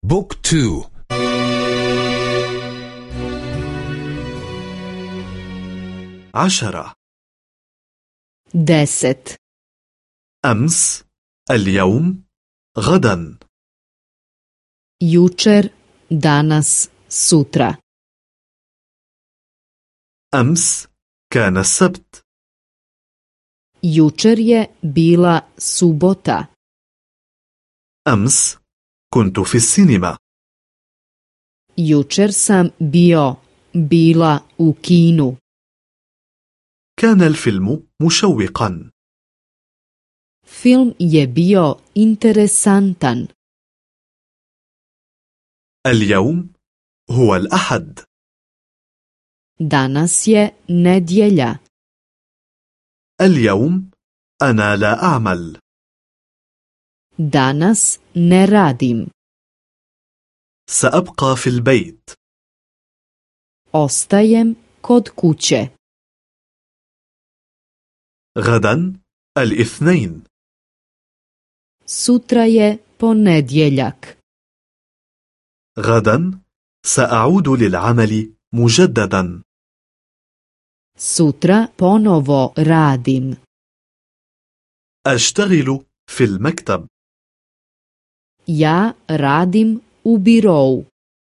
بوك تو. 10. 10. أمس، اليوم، غدا. Jučer, danas, sutra. أمس كان السبت. Jučer je bila subota. أمس كنت في السينما. Jučer sam bila u kinu. كان الفيلم مشوقا. Film je bio interesantan. اليوم هو الأحد. Danas je nedjelja. اليوم أنا لا أعمل. Danas ne radim. سأبقى في البيت. Ostajem kod kuće. غدا الاثنين. Sutra je ponedjeljak. غدا سأعود للعمل مجددا. Sutra ponovo radim. أشتغل في المكتب. Ja radim u birou.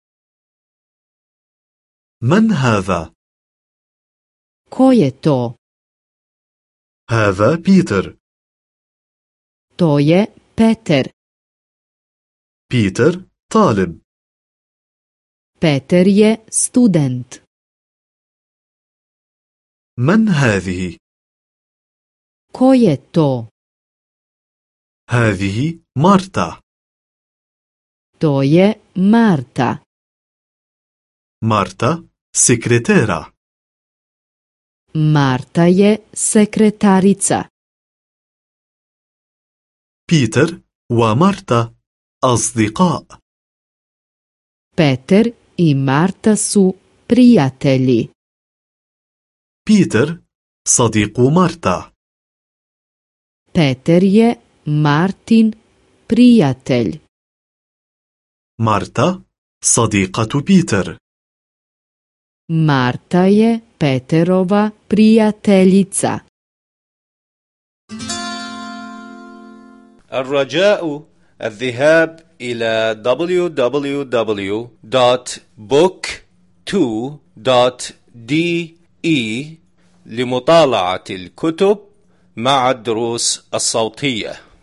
من هذا؟ Ko je to? هذا بيتر. To je Peter. بيتر طالب. Peter je student. من هذه؟ Ko je to? هذه مارتا. To je Marta. مارتا سكرتيرة. Marta je sekretarica. بيتر ومارتا أصدقاء. Peter i Marta su prijatelji. بيتر صديق مارتا. Peter je Martin prijatelj. مارتا صديقة بيتر. Marta je Peterova prijateljica. الرجاء الذهاب إلى www.book2.de لمطالعة الكتب مع الدروس الصوتية.